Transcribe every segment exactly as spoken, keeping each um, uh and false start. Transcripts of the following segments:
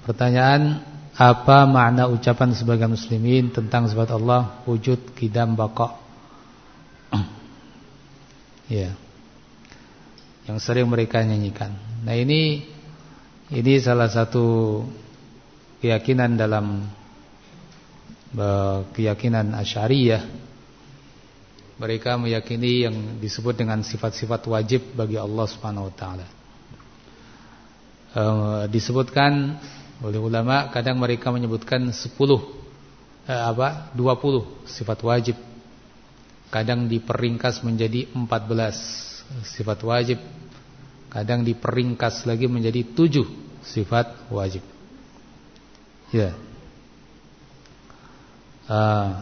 Pertanyaan, apa makna ucapan sebagian muslimin tentang sifat Allah wujud, qidam, baqa? Ya. Yang sering mereka nyanyikan. Nah, ini ini salah satu keyakinan dalam keyakinan Asy'ariyah. Mereka meyakini yang disebut dengan sifat-sifat wajib bagi Allah Subhanahu wa taala. E, disebutkan oleh ulama, kadang mereka menyebutkan sepuluh eh, apa? dua puluh sifat wajib. Kadang diperingkas menjadi empat belas sifat wajib. Kadang diperingkas lagi menjadi tujuh sifat wajib. Ya. Uh,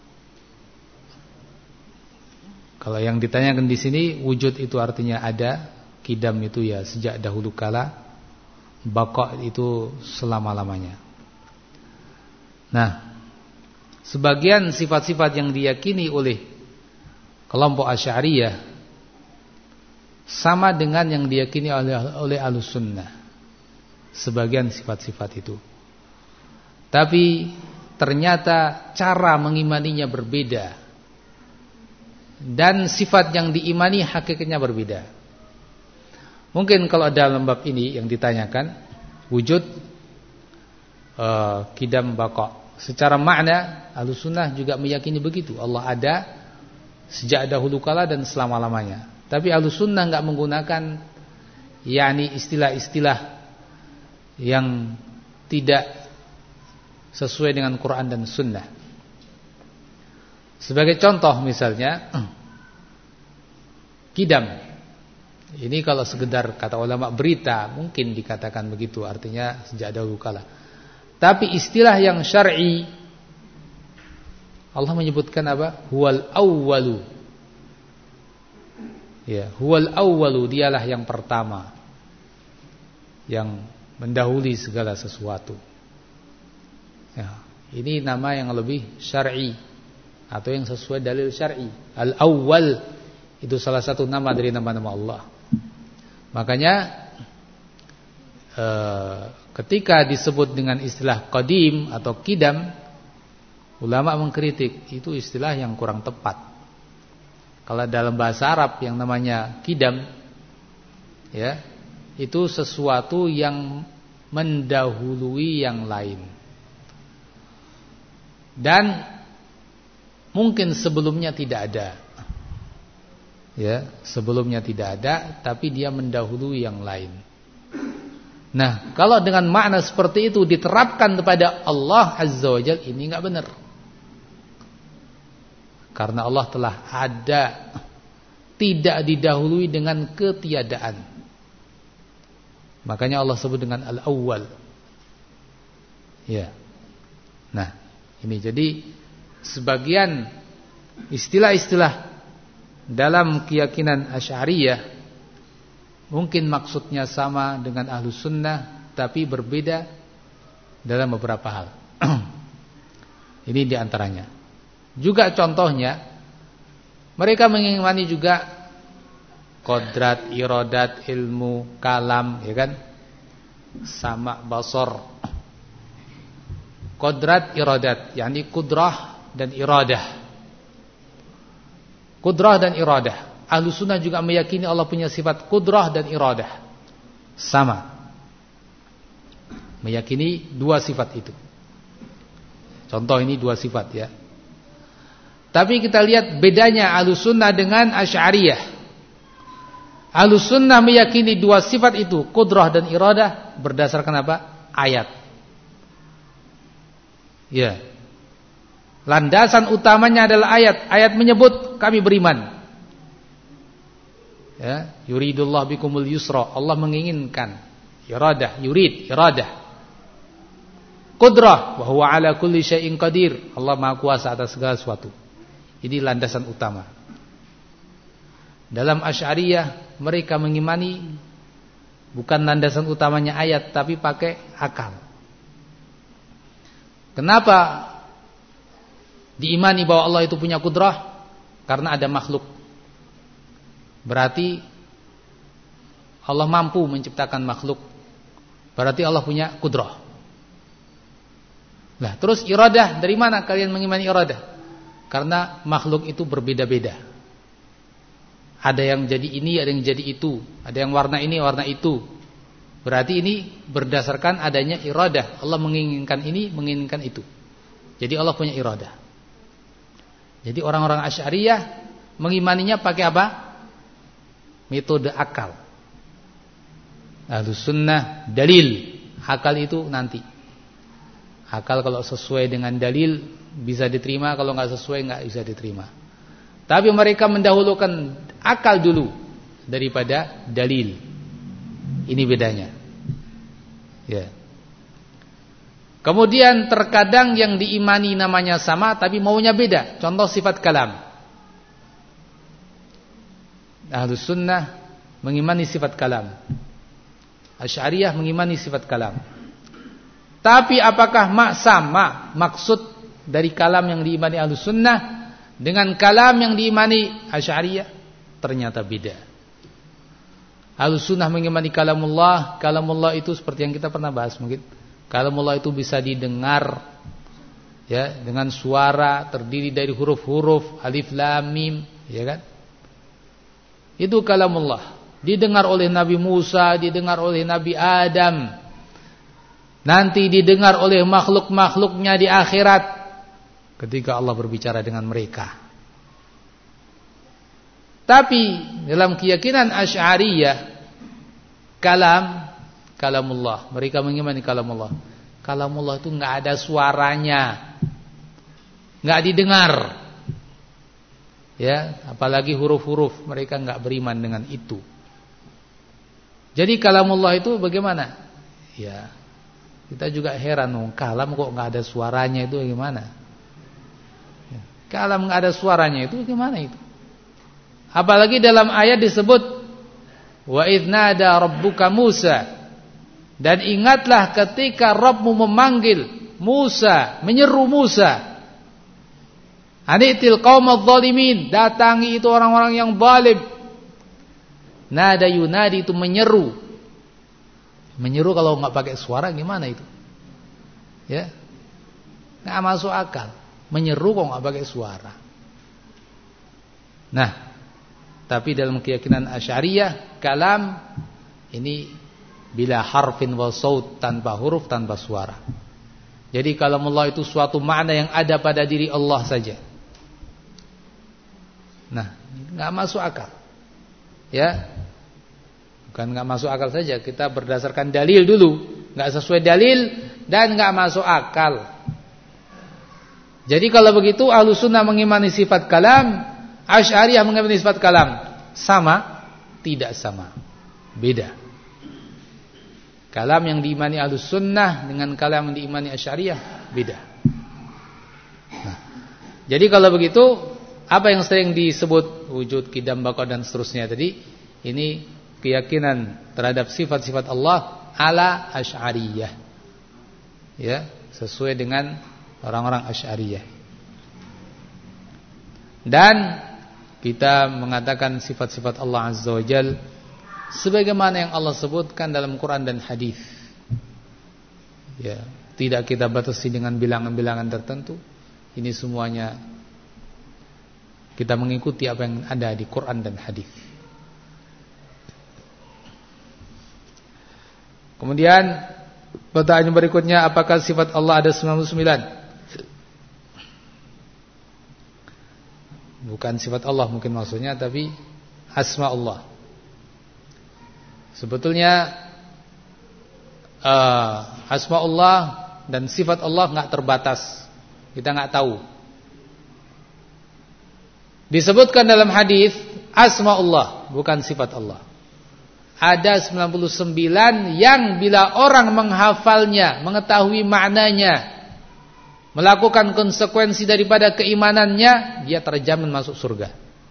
kalau yang ditanyakan di sini, wujud itu artinya ada, qidam itu ya sejak dahulu kala, baqa itu selama-lamanya. Nah, sebagian sifat-sifat yang diyakini oleh kelompok Asy'ariyah sama dengan yang diyakini oleh oleh Ahlussunnah. Sebagian sifat-sifat itu. Tapi ternyata cara mengimaninya berbeda. Dan sifat yang diimani hakikatnya berbeda. Mungkin kalau dalam bab ini yang ditanyakan wujud, uh, qidam, baqa, secara makna Ahlussunnah juga meyakini begitu. Allah ada sejak dahulu kala dan selama-lamanya. Tapi Ahlussunnah enggak menggunakan yakni istilah-istilah yang tidak sesuai dengan Quran dan Sunnah. Sebagai contoh misalnya qidam. Ini kalau sekedar kata ulama berita mungkin dikatakan begitu, artinya sejak dahulu kala. Tapi istilah yang syar'i, Allah menyebutkan apa? Huwal awwalu. Ya, huwal awwalu, dialah yang pertama, yang mendahului segala sesuatu. Ya, ini nama yang lebih syar'i atau yang sesuai dalil syar'i. Al-awwal itu salah satu nama dari nama-nama Allah. Makanya eh, ketika disebut dengan istilah qadim atau qidam, ulama mengkritik itu istilah yang kurang tepat. Kalau dalam bahasa Arab yang namanya qidam, ya, itu sesuatu yang mendahului yang lain. Dan mungkin sebelumnya tidak ada. Ya, sebelumnya tidak ada, tapi dia mendahului yang lain. Nah, kalau dengan makna seperti itu diterapkan kepada Allah Azza wa Jalla, ini enggak benar. Karena Allah telah ada, tidak didahului dengan ketiadaan. Makanya Allah sebut dengan al-awwal. Ya. Nah, ini jadi sebagian istilah-istilah dalam keyakinan Asy'ariyah mungkin maksudnya sama dengan Ahlussunnah, tapi berbeda dalam beberapa hal. Ini diantaranya. Juga contohnya, mereka mengimani juga qodrat, iradat, ilmu, kalam, ya kan? Sama, basar. Qodrat, iradat, yakni kudrah dan iradah. Kudrah dan iradah. Ahlussunnah juga meyakini Allah punya sifat kudrah dan iradah. Sama. Meyakini dua sifat itu. Contoh ini dua sifat ya. Tapi kita lihat bedanya Ahlussunnah dengan Asy'ariyah. Ahlussunnah meyakini dua sifat itu, kudrah dan iradah, berdasarkan apa? Ayat. Ya. Landasan utamanya adalah ayat. Ayat menyebut kami beriman. Ya, yuridullah bikumul yusra. Allah menginginkan. Iradah, yurid, iradah. Qudrah, wa huwa ala kulli syai'in qadir. Allah Maha Kuasa atas segala sesuatu. Ini landasan utama. Dalam Asy'ariyah mereka mengimani bukan landasan utamanya ayat, tapi pakai akal. Kenapa diimani bahwa Allah itu punya kudrah? Karena ada makhluk. Berarti Allah mampu menciptakan makhluk. Berarti Allah punya kudrah. Lah, terus iradah, dari mana kalian mengimani iradah? Karena makhluk itu berbeda-beda. Ada yang jadi ini, ada yang jadi itu. Ada yang warna ini, warna itu. Berarti ini berdasarkan adanya iradah. Allah menginginkan ini, menginginkan itu. Jadi Allah punya iradah. Jadi orang-orang Asy'ariyah mengimaninya pakai apa? Metode akal. Ahlus sunnah dalil. Akal itu nanti. Akal kalau sesuai dengan dalil bisa diterima, kalau nggak sesuai nggak bisa diterima. Tapi mereka mendahulukan akal dulu daripada dalil. Ini bedanya. Ya. Kemudian terkadang yang diimani namanya sama tapi maunya beda. Contoh sifat kalam. Ahlus sunnah mengimani sifat kalam. Asy'ariyah mengimani sifat kalam. Tapi apakah mak sama maksud dari kalam yang diimani Ahlus sunnah dengan kalam yang diimani Asy'ariyah? Ternyata beda. Ahlus sunnah mengimani kalamullah. Kalamullah itu seperti yang kita pernah bahas mungkin. Kalamullah itu bisa didengar ya, dengan suara, terdiri dari huruf-huruf alif lam mim, ya kan? Itu kalamullah. Didengar oleh Nabi Musa, didengar oleh Nabi Adam. Nanti didengar oleh makhluk-makhluknya di akhirat ketika Allah berbicara dengan mereka. Tapi dalam keyakinan Asy'ariyah, kalam kalamullah, mereka mengimani kalamullah. Kalamullah itu enggak ada suaranya. Enggak didengar. Ya, apalagi huruf-huruf, mereka enggak beriman dengan itu. Jadi kalamullah itu bagaimana? Ya, kita juga heran, kalam kok enggak ada suaranya itu bagaimana? Ya, kalam enggak ada suaranya itu bagaimana itu? Apalagi dalam ayat disebut wa idz nada rabbuka Musa, dan ingatlah ketika Rabbmu memanggil Musa, menyeru Musa, anitil qaumadz zalimin, datangi itu orang-orang yang zalim. Nada yunadi itu menyeru. Menyeru kalau enggak pakai suara gimana itu? Ya. Enggak masuk akal. Menyeru kok enggak pakai suara. Nah, tapi dalam keyakinan Asy'ariyah, kalam ini bila harfin wa saut, tanpa huruf, tanpa suara. Jadi kalamullah itu suatu makna yang ada pada diri Allah saja. Nah, enggak masuk akal. Ya. Bukan enggak masuk akal saja, kita berdasarkan dalil dulu. Enggak sesuai dalil dan enggak masuk akal. Jadi kalau begitu Ahlus sunnah mengimani sifat kalam, Asy'ariyah mengimani sifat kalam. Sama? Tidak sama. Beda. Kalam yang diimani Ahlus sunnah dengan kalam yang diimani Asy'ariyah beda. Nah, jadi kalau begitu, apa yang sering disebut wujud, qidam, baqa dan seterusnya tadi, ini keyakinan terhadap sifat-sifat Allah ala Asy'ariyah. Ya, sesuai dengan orang-orang Asy'ariyah. Dan kita mengatakan sifat-sifat Allah Azza wa Jalla sebagaimana yang Allah sebutkan dalam Quran dan hadis. Ya, tidak kita batasi dengan bilangan-bilangan tertentu. Ini semuanya kita mengikuti apa yang ada di Quran dan hadis. Kemudian pertanyaan berikutnya, apakah sifat Allah ada sembilan puluh sembilan? Bukan sifat Allah mungkin maksudnya, tapi asma Allah. Sebetulnya uh, asma Allah dan sifat Allah enggak terbatas. Kita enggak tahu. Disebutkan dalam hadis asma Allah, bukan sifat Allah. Ada sembilan puluh sembilan yang bila orang menghafalnya, mengetahui maknanya, melakukan konsekuensi daripada keimanannya, dia terjamin masuk surga.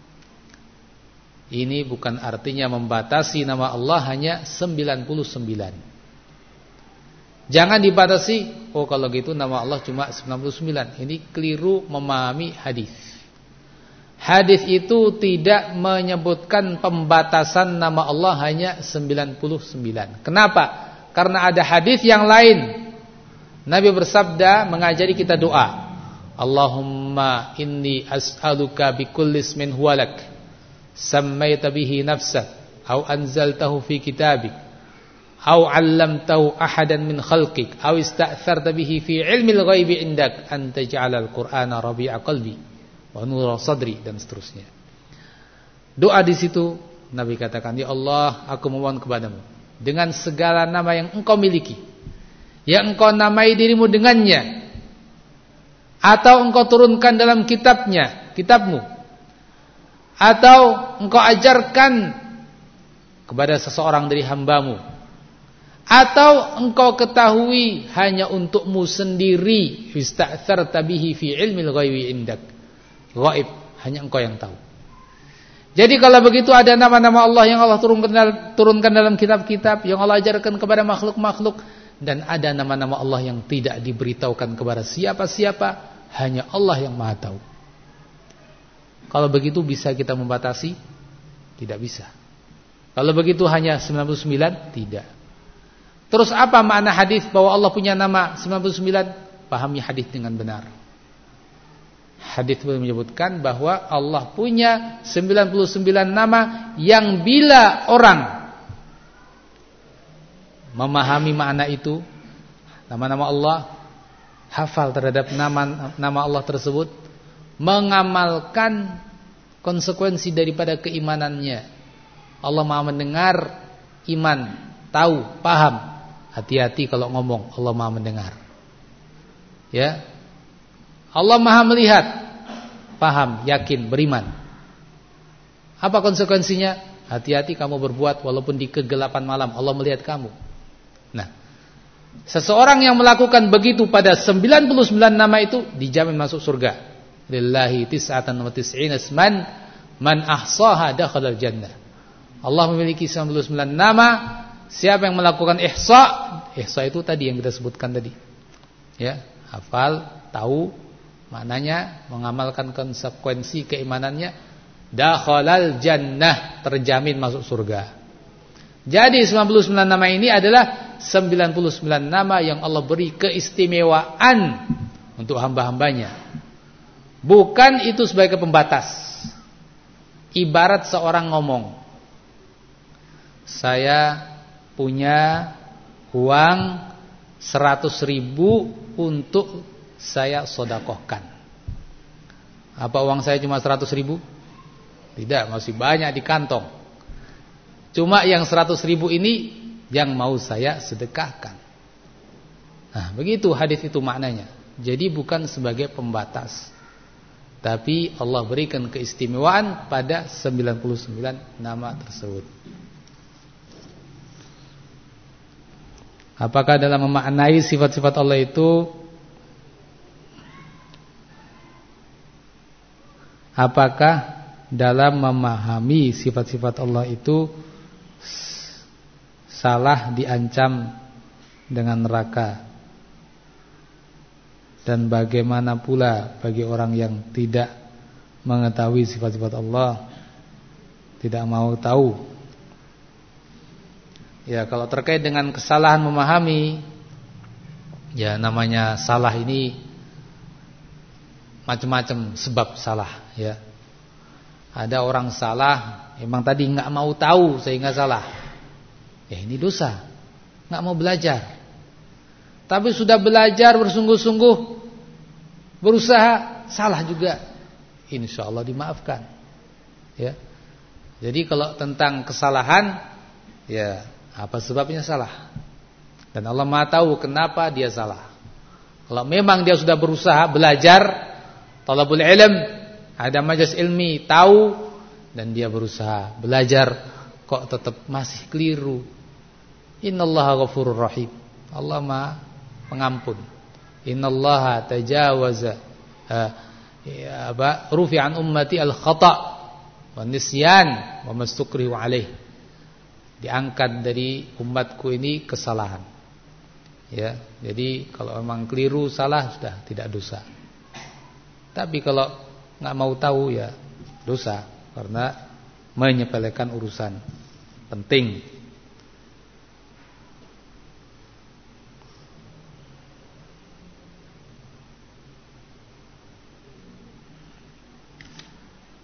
Ini bukan artinya membatasi nama Allah hanya sembilan puluh sembilan. Jangan dibatasi, oh kalau gitu nama Allah cuma sembilan puluh sembilan. Ini keliru memahami hadis. Hadis itu tidak menyebutkan pembatasan nama Allah hanya sembilan puluh sembilan. Kenapa? Karena ada hadis yang lain Nabi bersabda mengajari kita doa. Allahumma inni as'aluka bikulli ismin huwalak sammaita bihi nafsak aw anzaltahu fi kitabik aw 'allamtahu ahadan min khalqik aw ista'tharta bihi fi 'ilmil ghaibi 'indak an taj'alal qur'ana rabi'a qalbi wa nura sadri, dan seterusnya. Doa di situ Nabi katakan, ya Allah, aku memohon kepadamu dengan segala nama yang engkau miliki, yang engkau namai dirimu dengannya, atau engkau turunkan dalam kitabnya, kitabmu, atau engkau ajarkan kepada seseorang dari hambamu, atau engkau ketahui hanya untukmu sendiri, fista'tsarta bihi fi ilmil ghaibi indak, ghaib, hanya engkau yang tahu. Jadi kalau begitu ada nama-nama Allah yang Allah turunkan, turunkan dalam kitab-kitab, yang Allah ajarkan kepada makhluk-makhluk, dan ada nama-nama Allah yang tidak diberitahukan kepada siapa-siapa, hanya Allah yang Maha tahu. Kalau begitu bisa kita membatasi? Tidak bisa. Kalau begitu hanya sembilan puluh sembilan? Tidak. Terus apa makna hadis bahwa Allah punya nama sembilan puluh sembilan? Pahami hadis dengan benar. Hadis menyebutkan bahwa Allah punya sembilan puluh sembilan nama yang bila orang memahami makna itu, nama-nama Allah, hafal terhadap nama nama Allah tersebut, mengamalkan konsekuensi daripada keimanannya. Allah Maha mendengar, iman, tahu, paham. Hati-hati kalau ngomong, Allah Maha mendengar. Ya. Allah Maha melihat, paham, yakin, beriman. Apa konsekuensinya? Hati-hati kamu berbuat walaupun di kegelapan malam, Allah melihat kamu. Nah, seseorang yang melakukan begitu pada sembilan puluh sembilan nama itu dijamin masuk surga. Lillahi tis'atan wa tis'ina isman man ahsaha dakhalal jannah. Allah memiliki sembilan puluh sembilan nama. Siapa yang melakukan ihsa, ihsa itu tadi yang kita sebutkan tadi. Ya, hafal, tahu maknanya, mengamalkan konsekuensi keimanannya, dakhalal jannah, terjamin masuk surga. Jadi sembilan puluh sembilan nama ini adalah sembilan puluh sembilan nama yang Allah beri keistimewaan untuk hamba-hambanya. Bukan itu sebagai pembatas. Ibarat seorang ngomong, saya punya uang seratus ribu untuk saya sodakohkan. Apa uang saya cuma seratus ribu? Tidak, masih banyak di kantong. Cuma yang seratus ribu ini yang mau saya sedekahkan. Nah, begitu hadis itu maknanya. Jadi bukan sebagai pembatas, tapi Allah berikan keistimewaan pada sembilan puluh sembilan nama tersebut. Apakah dalam memaknai sifat-sifat Allah itu, apakah dalam memahami sifat-sifat Allah itu salah diancam dengan neraka? Dan bagaimana pula bagi orang yang tidak mengetahui sifat-sifat Allah, tidak mau tahu? Ya, kalau terkait dengan kesalahan memahami, ya namanya salah ini macam-macam sebab salah, ya. Ada orang salah emang tadi enggak mau tahu sehingga salah. Ya, ini dosa. Enggak mau belajar. Tapi sudah belajar bersungguh-sungguh, berusaha, salah juga. Insyaallah dimaafkan. Ya. Jadi kalau tentang kesalahan, ya apa sebabnya salah? Dan Allah Maha tahu kenapa dia salah. Kalau memang dia sudah berusaha belajar, talabul ilm, ada majelis ilmi, tahu, dan dia berusaha belajar, kok tetap masih keliru, innallaha ghafurur rahim, Allah Maha pengampun. Innallaha tajawaza uh, ya, apa rufi'an ummati al-khata' wa nisyan wa mastukrihu alaih. Diangkat dari umatku ini kesalahan. Ya, jadi kalau memang keliru, salah, sudah tidak dosa. Tapi kalau nggak mau tahu, ya dosa, karena menyepelekan urusan penting.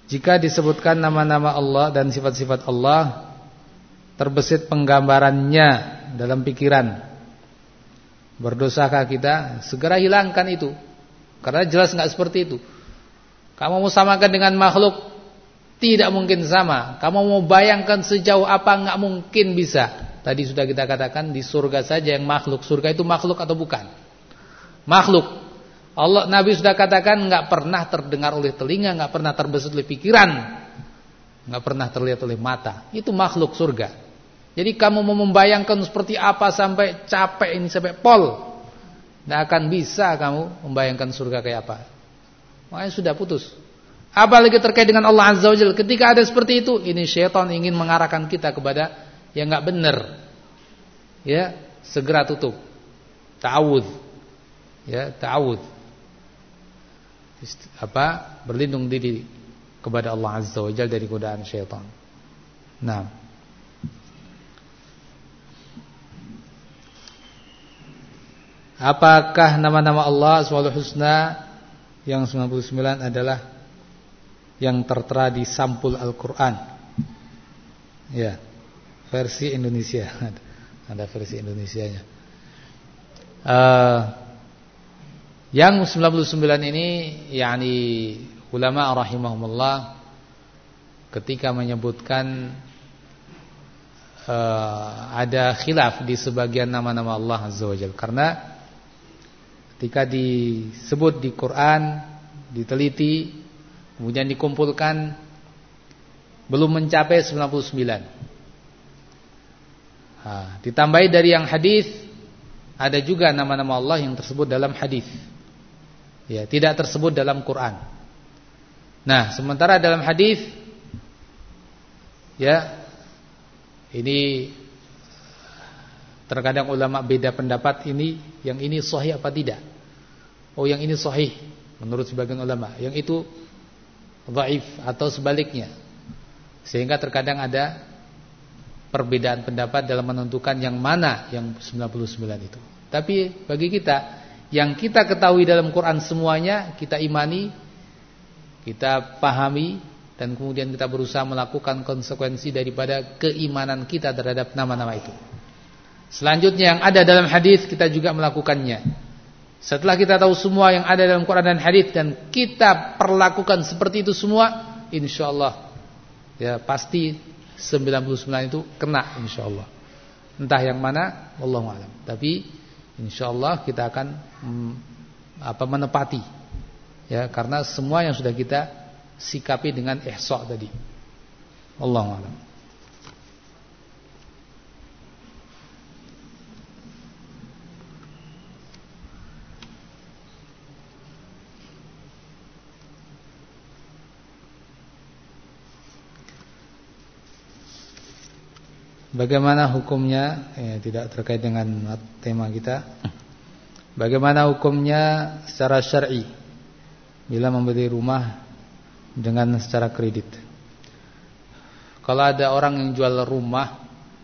Jika disebutkan nama-nama Allah dan sifat-sifat Allah, terbesit penggambarannya dalam pikiran, berdosakah kita? Segera hilangkan itu, karena jelas enggak seperti itu. Kamu mau samakan dengan makhluk, tidak mungkin sama. Kamu mau bayangkan sejauh apa, enggak mungkin bisa. Tadi sudah kita katakan, di surga saja yang makhluk. Surga itu makhluk atau bukan? Makhluk. Allah, Nabi sudah katakan enggak pernah terdengar oleh telinga, enggak pernah terbesit oleh pikiran, enggak pernah terlihat oleh mata. Itu makhluk surga. Jadi kamu mau membayangkan seperti apa sampai capek ini, sampai pol, enggak akan bisa kamu membayangkan surga kayak apa. Makanya sudah putus. Apalagi terkait dengan Allah Azza wa Jalla, ketika ada seperti itu, ini syaitan ingin mengarahkan kita kepada yang enggak benar. Ya, segera tutup. Ta'awudz. Ya, ta'awudz. Apa? Berlindung diri kepada Allah Azza wa Jalla dari godaan syaitan. Nah, apakah nama-nama Allah Asmaul Husna yang sembilan puluh sembilan adalah yang tertera di sampul Al-Quran? Ya, versi Indonesia. Ada versi Indonesianya. Uh, Yang sembilan puluh sembilan ini, yakni ulama rahimahumullah ketika menyebutkan uh, ada khilaf di sebagian nama-nama Allah Azza wa Jalla. Karena ketika disebut di Quran, diteliti, kemudian dikumpulkan, belum mencapai sembilan puluh sembilan. Nah, ditambahi dari yang hadis, ada juga nama-nama Allah yang tersebut dalam hadis. Ya, tidak tersebut dalam Quran. Nah, sementara dalam hadis, ya, ini terkadang ulama beda pendapat, ini yang ini sahih apa tidak. Oh, yang ini sahih menurut sebagian ulama, yang itu dhaif atau sebaliknya. Sehingga terkadang ada perbedaan pendapat dalam menentukan yang mana yang sembilan puluh sembilan itu. Tapi bagi kita, yang kita ketahui dalam Quran semuanya kita imani, kita pahami, dan kemudian kita berusaha melakukan konsekuensi daripada keimanan kita terhadap nama-nama itu. Selanjutnya yang ada dalam hadis kita juga melakukannya. Setelah kita tahu semua yang ada dalam Quran dan hadis dan kita perlakukan seperti itu semua, insyaallah ya pasti sembilan puluh sembilan itu kena insyaallah. Entah yang mana, wallahu a'lam. Tapi insyaallah kita akan hmm, apa menepati, ya, karena semua yang sudah kita sikapi dengan ihsa tadi. Wallahu a'lam. Bagaimana hukumnya, ya, tidak terkait dengan tema kita. Bagaimana hukumnya secara syar'i bila membeli rumah dengan secara kredit? Kalau ada orang yang jual rumah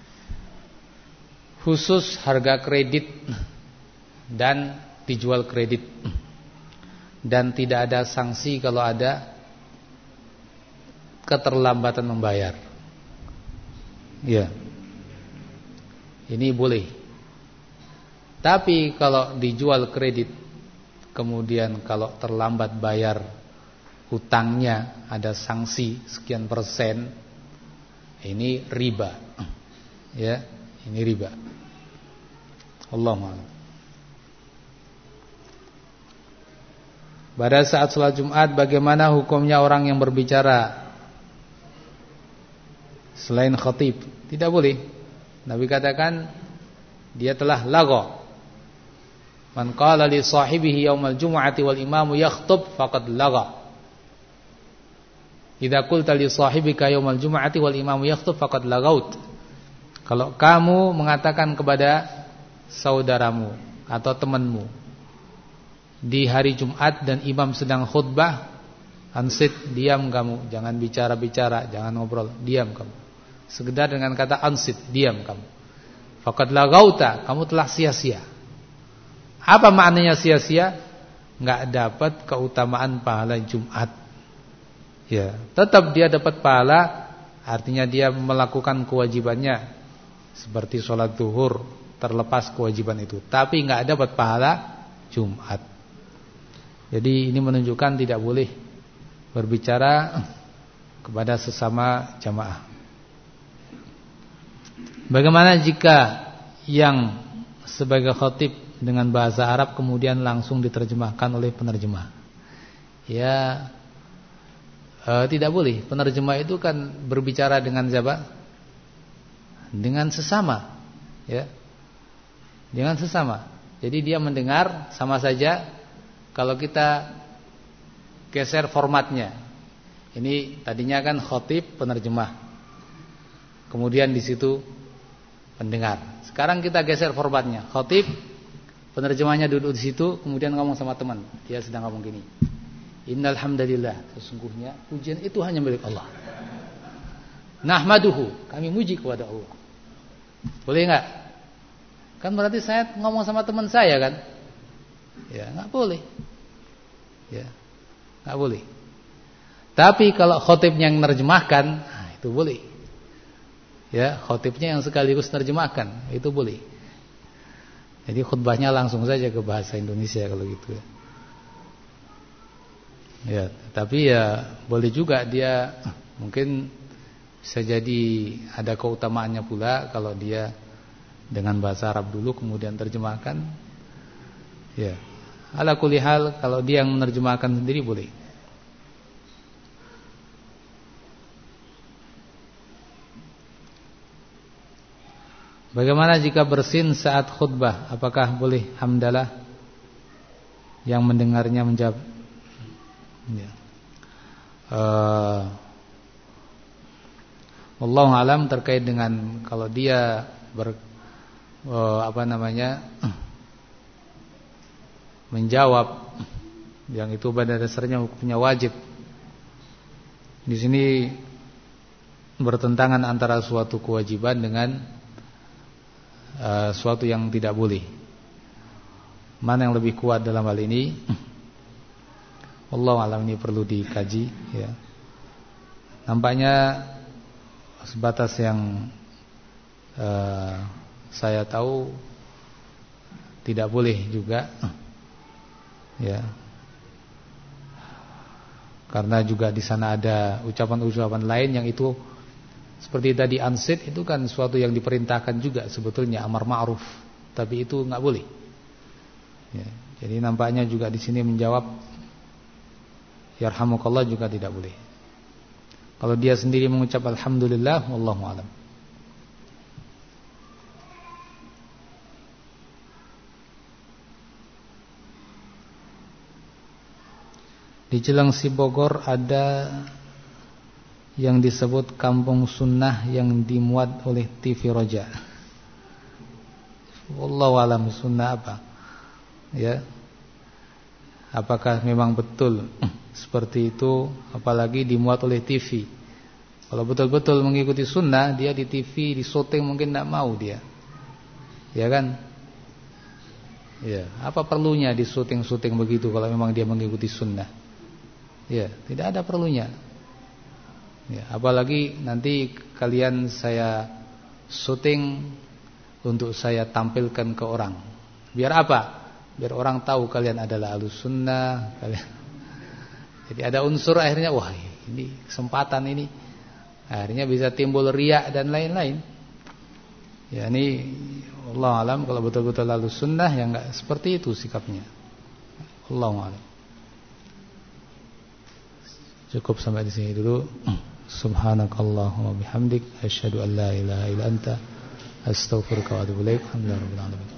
khusus harga kredit dan dijual kredit, dan tidak ada sanksi kalau ada keterlambatan membayar, ya, ini boleh. Tapi kalau dijual kredit, kemudian kalau terlambat bayar hutangnya ada sanksi sekian persen, ini riba. Ya, ini riba. Allahu a'lam. Pada saat sholat Jumat, bagaimana hukumnya orang yang berbicara selain khatib? Tidak boleh. Nabi katakan dia telah lagha. Man qala li sahibihi yaumal jumu'ati wal imamu yakhtub faqad lagha. Idza qulta li sahibika yaumal jumu'ati wal imamu yakhtub faqad lagaut. Kalau kamu mengatakan kepada saudaramu atau temanmu di hari Jumat dan imam sedang khutbah, ansit, diam kamu, jangan bicara-bicara, jangan ngobrol, diam kamu. Sekedar dengan kata ansit, diam kamu. Faqad lagauta, kamu telah sia-sia. Apa maknanya sia-sia? Enggak dapat keutamaan pahala Jumat. Ya, tetap dia dapat pahala, artinya dia melakukan kewajibannya seperti sholat zuhur, terlepas kewajiban itu, tapi nggak dapat pahala Jumat. Jadi ini menunjukkan tidak boleh berbicara kepada sesama jamaah. Bagaimana jika yang sebagai khatib dengan bahasa Arab kemudian langsung diterjemahkan oleh penerjemah? Ya, e, tidak boleh. Penerjemah itu kan berbicara dengan siapa? Dengan sesama, ya, dengan sesama. Jadi dia mendengar, sama saja kalau kita geser formatnya. Ini tadinya kan khatib penerjemah, kemudian di situ pendengar. Sekarang kita geser formatnya, khatib penerjemahnya duduk di situ, kemudian ngomong sama teman, dia sedang ngomong gini. Innal hamdalillah, sesungguhnya pujian itu hanya milik Allah. Nahmaduhu, kami muji kepada Allah. Boleh enggak? Kan berarti saya ngomong sama teman saya kan? Ya, enggak boleh. Ya. Enggak boleh. Tapi kalau khatibnya yang menerjemahkan, nah itu boleh. Ya, khatibnya yang sekaligus menerjemahkan, itu boleh. Jadi khutbahnya langsung saja ke bahasa Indonesia kalau gitu ya. Ya, tapi ya boleh juga dia mungkin bisa jadi ada keutamaannya pula kalau dia dengan bahasa Arab dulu kemudian terjemahkan. Ya. Ala kulli hal kalau dia yang menerjemahkan sendiri boleh. Bagaimana jika bersin saat khutbah? Apakah boleh hamdalah? Yang mendengarnya menjawab ya. Uh, Wallahu alam terkait dengan kalau dia ber, uh, apa namanya menjawab yang itu pada dasarnya hukumnya wajib. Di sini bertentangan antara suatu kewajiban dengan uh, suatu yang tidak boleh. Mana yang lebih kuat dalam hal ini? Wallahu alam, ini perlu dikaji ya. Nampaknya sebatas yang uh, saya tahu tidak boleh juga ya. Karena juga di sana ada ucapan-ucapan lain yang itu seperti tadi ansit, itu kan suatu yang diperintahkan juga sebetulnya, amar ma'ruf, tapi itu enggak boleh ya. Jadi nampaknya juga di sini menjawab yarhamukallah juga tidak boleh. Kalau dia sendiri mengucap alhamdulillah, wallahu a'lam. Di Cilengsi Bogor ada yang disebut kampung sunnah yang dimuat oleh T V Roja. Wallahu a'lam, sunnah apa? Ya. Apakah memang betul seperti itu, apalagi dimuat oleh T V? Kalau betul-betul mengikuti sunnah, dia di T V, di syuting mungkin tidak mau dia, ya kan? Ya, apa perlunya di syuting-syuting begitu kalau memang dia mengikuti sunnah? Ya, tidak ada perlunya. Ya, apalagi nanti kalian saya syuting untuk saya tampilkan ke orang. Biar apa? Biar orang tahu kalian adalah ahlus sunnah, kalian. Jadi ada unsur akhirnya, wah ini kesempatan ini, akhirnya bisa timbul riya dan lain-lain. Ya ini Allah alam, kalau betul-betul ahlus sunnah yang enggak seperti itu sikapnya. Allah alam. Cukup sampai di sini dulu. Subhanakallahumma bihamdik, asyhadu an la ilaha illa anta, astaghfiruka wa atubu ilaik. Alhamdulillah rabbil alamin.